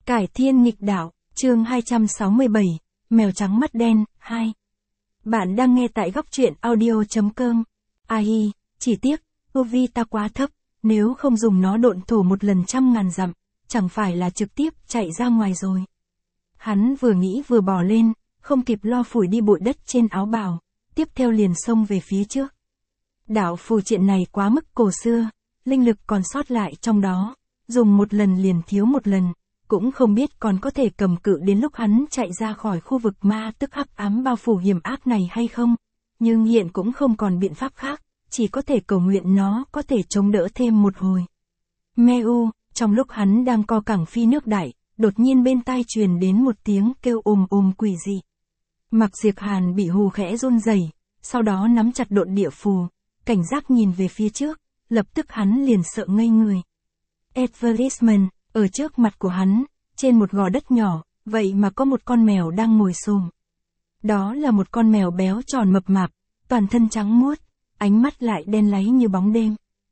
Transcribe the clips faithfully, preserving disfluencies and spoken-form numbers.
Cải thiên nghịch đạo, chương hai trăm sáu mươi bảy, mèo trắng mắt đen, hai. Bạn đang nghe tại góc truyện audio.com. Ai, chỉ tiếc, u vê ta quá thấp, nếu không dùng nó độn thổ một lần trăm ngàn dặm, chẳng phải là trực tiếp chạy ra ngoài rồi. Hắn vừa nghĩ vừa bỏ lên, không kịp lo phủi đi bụi đất trên áo bào, tiếp theo liền xông về phía trước. Đạo phù triện này quá mức cổ xưa, linh lực còn sót lại trong đó, dùng một lần liền thiếu một lần, cũng không biết còn có thể cầm cự đến lúc hắn chạy ra khỏi khu vực ma tức hắc ám bao phủ hiểm ác này hay không, nhưng hiện cũng không còn biện pháp khác, chỉ có thể cầu nguyện nó có thể chống đỡ thêm một hồi. Meu, trong lúc hắn đang co cẳng phi nước đại, đột nhiên bên tai truyền đến một tiếng kêu ồm ồm quỷ dị. Mặc Diệp Hàn bị hù khẽ run rẩy, sau đó nắm chặt độn địa phù, cảnh giác nhìn về phía trước, lập tức hắn liền sợ ngây người. Advertisement, ở trước mặt của hắn, trên một gò đất nhỏ, vậy mà có một con mèo đang ngồi xổm. Đó là một con mèo béo tròn mập mạp, toàn thân trắng muốt, ánh mắt lại đen láy như bóng đêm.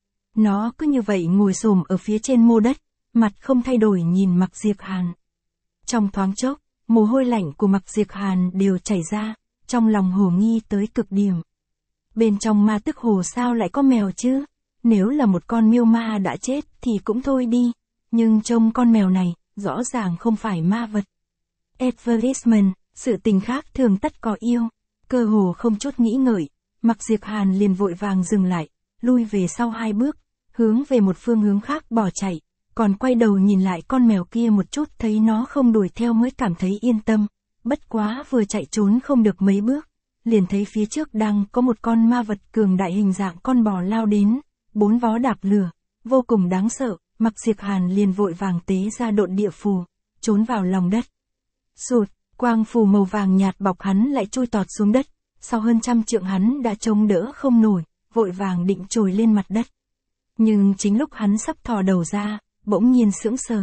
Nó cứ như vậy ngồi xổm ở phía trên mô đất, mặt không thay đổi nhìn Mặc Diệp Hàn. Trong thoáng chốc, mồ hôi lạnh của Mặc Diệp Hàn đều chảy ra, trong lòng hồ nghi tới cực điểm. Bên trong ma tức hồ sao lại có mèo chứ? Nếu là một con miêu ma đã chết thì cũng thôi đi, nhưng trông con mèo này, rõ ràng không phải ma vật. Advertisement, sự tình khác thường tất có yêu, cơ hồ không chút nghĩ ngợi, Mặc Diệp Hàn liền vội vàng dừng lại, lui về sau hai bước, hướng về một phương hướng khác bỏ chạy, còn quay đầu nhìn lại con mèo kia một chút thấy nó không đuổi theo mới cảm thấy yên tâm, bất quá vừa chạy trốn không được mấy bước, liền thấy phía trước đang có một con ma vật cường đại hình dạng con bò lao đến, bốn vó đạp lửa, vô cùng đáng sợ. Mặc Diệp Hàn liền vội vàng tế ra độn địa phù, trốn vào lòng đất. Sụt, quang phù màu vàng nhạt bọc hắn lại chui tọt xuống đất, sau hơn trăm trượng hắn đã chống đỡ không nổi, vội vàng định trồi lên mặt đất. Nhưng chính lúc hắn sắp thò đầu ra, bỗng nhiên sững sờ.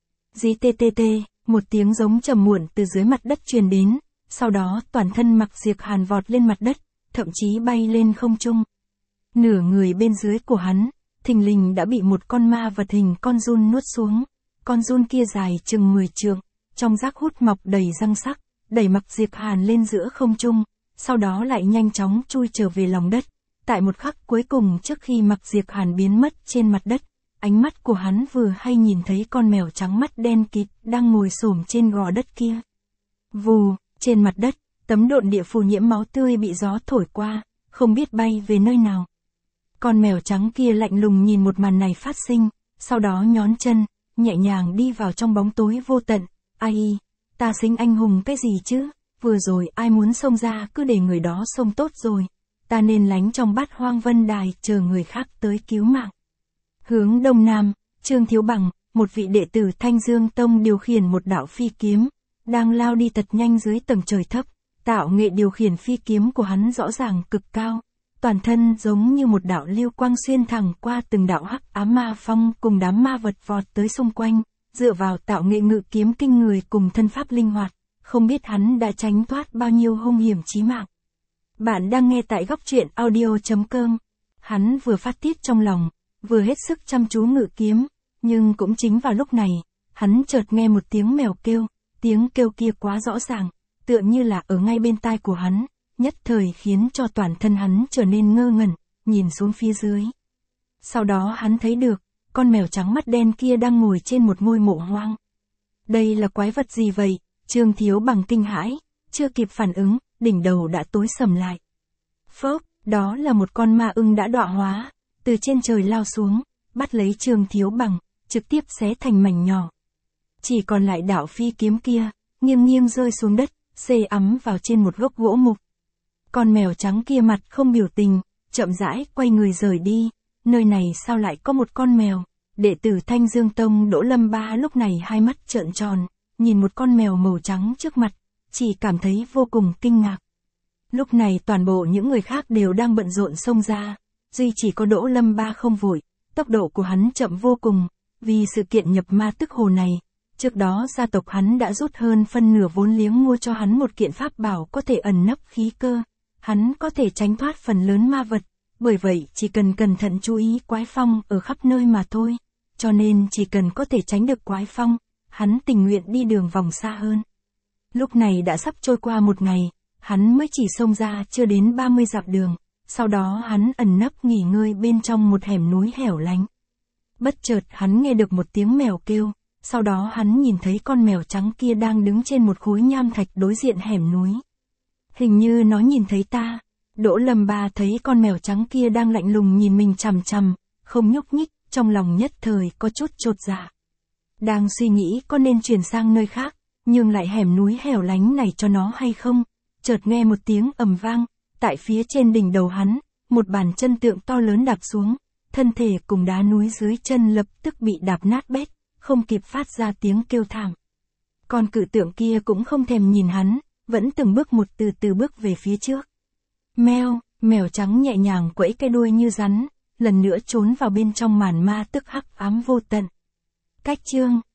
Dí tê tê tê, một tiếng giống trầm muộn từ dưới mặt đất truyền đến, sau đó toàn thân Mặc Diệp Hàn vọt lên mặt đất, thậm chí bay lên không trung. Nửa người bên dưới của hắn, thình lình đã bị một con ma vật hình con giun nuốt xuống. Con giun kia dài chừng mười trượng, trong rác hút mọc đầy răng sắc, đẩy Mặc Diệp Hàn lên giữa không trung, sau đó lại nhanh chóng chui trở về lòng đất. Tại một khắc cuối cùng trước khi Mặc Diệp Hàn biến mất trên mặt đất, ánh mắt của hắn vừa hay nhìn thấy con mèo trắng mắt đen kịt đang ngồi xổm trên gò đất kia. Vù, trên mặt đất, tấm độn địa phù nhiễm máu tươi bị gió thổi qua, không biết bay về nơi nào. Con mèo trắng kia lạnh lùng nhìn một màn này phát sinh, sau đó nhón chân, nhẹ nhàng đi vào trong bóng tối vô tận. Ai, ta xính anh hùng cái gì chứ, vừa rồi ai muốn xông ra cứ để người đó xông tốt rồi, ta nên lánh trong bát hoang vân đài chờ người khác tới cứu mạng. Hướng đông nam, Trương Thiếu Bằng, một vị đệ tử Thanh Dương Tông điều khiển một đạo phi kiếm, đang lao đi thật nhanh dưới tầng trời thấp, tạo nghệ điều khiển phi kiếm của hắn rõ ràng cực cao. Toàn thân giống như một đạo lưu quang xuyên thẳng qua từng đạo hắc ám ma phong cùng đám ma vật vọt tới xung quanh, dựa vào tạo nghệ ngự kiếm kinh người cùng thân pháp linh hoạt, không biết hắn đã tránh thoát bao nhiêu hung hiểm chí mạng. Bạn đang nghe tại góc truyện audio.com. Hắn vừa phát tiết trong lòng, vừa hết sức chăm chú ngự kiếm, nhưng cũng chính vào lúc này, hắn chợt nghe một tiếng mèo kêu, tiếng kêu kia quá rõ ràng, tựa như là ở ngay bên tai của hắn. Nhất thời khiến cho toàn thân hắn trở nên ngơ ngẩn, nhìn xuống phía dưới. Sau đó hắn thấy được, con mèo trắng mắt đen kia đang ngồi trên một ngôi mộ hoang. Đây là quái vật gì vậy? Trương Thiếu Bằng kinh hãi, chưa kịp phản ứng, đỉnh đầu đã tối sầm lại. Phốc, đó là một con ma ưng đã đọa hóa, từ trên trời lao xuống, bắt lấy Trương Thiếu Bằng, trực tiếp xé thành mảnh nhỏ. Chỉ còn lại đạo phi kiếm kia, nghiêng nghiêng rơi xuống đất, xê ấm vào trên một gốc gỗ mục. Con mèo trắng kia mặt không biểu tình, chậm rãi quay người rời đi, nơi này sao lại có một con mèo? Đệ tử Thanh Dương Tông Đỗ Lâm Ba lúc này hai mắt trợn tròn, nhìn một con mèo màu trắng trước mặt, chỉ cảm thấy vô cùng kinh ngạc. Lúc này toàn bộ những người khác đều đang bận rộn xông ra, duy chỉ có Đỗ Lâm Ba không vội, tốc độ của hắn chậm vô cùng, vì sự kiện nhập ma tức hồ này. Trước đó gia tộc hắn đã rút hơn phân nửa vốn liếng mua cho hắn một kiện pháp bảo có thể ẩn nấp khí cơ. Hắn có thể tránh thoát phần lớn ma vật, bởi vậy chỉ cần cẩn thận chú ý quái phong ở khắp nơi mà thôi, cho nên chỉ cần có thể tránh được quái phong, hắn tình nguyện đi đường vòng xa hơn. Lúc này đã sắp trôi qua một ngày, hắn mới chỉ xông ra chưa đến ba mươi dặm đường, sau đó hắn ẩn nấp nghỉ ngơi bên trong một hẻm núi hẻo lánh. Bất chợt hắn nghe được một tiếng mèo kêu, sau đó hắn nhìn thấy con mèo trắng kia đang đứng trên một khối nham thạch đối diện hẻm núi. Hình như nó nhìn thấy ta. Đỗ Lâm Ba thấy con mèo trắng kia đang lạnh lùng nhìn mình chằm chằm, không nhúc nhích, trong lòng nhất thời có chút chột dạ. Đang suy nghĩ có nên chuyển sang nơi khác, nhưng lại hẻm núi hẻo lánh này cho nó hay không, chợt nghe một tiếng ầm vang, tại phía trên đỉnh đầu hắn, một bàn chân tượng to lớn đạp xuống, thân thể cùng đá núi dưới chân lập tức bị đạp nát bét, không kịp phát ra tiếng kêu thảm. Con cự tượng kia cũng không thèm nhìn hắn, vẫn từng bước một từ từ bước về phía trước. Meo, mèo trắng nhẹ nhàng quẫy cái đuôi như rắn, lần nữa trốn vào bên trong màn ma tức hắc ám vô tận. Cách chương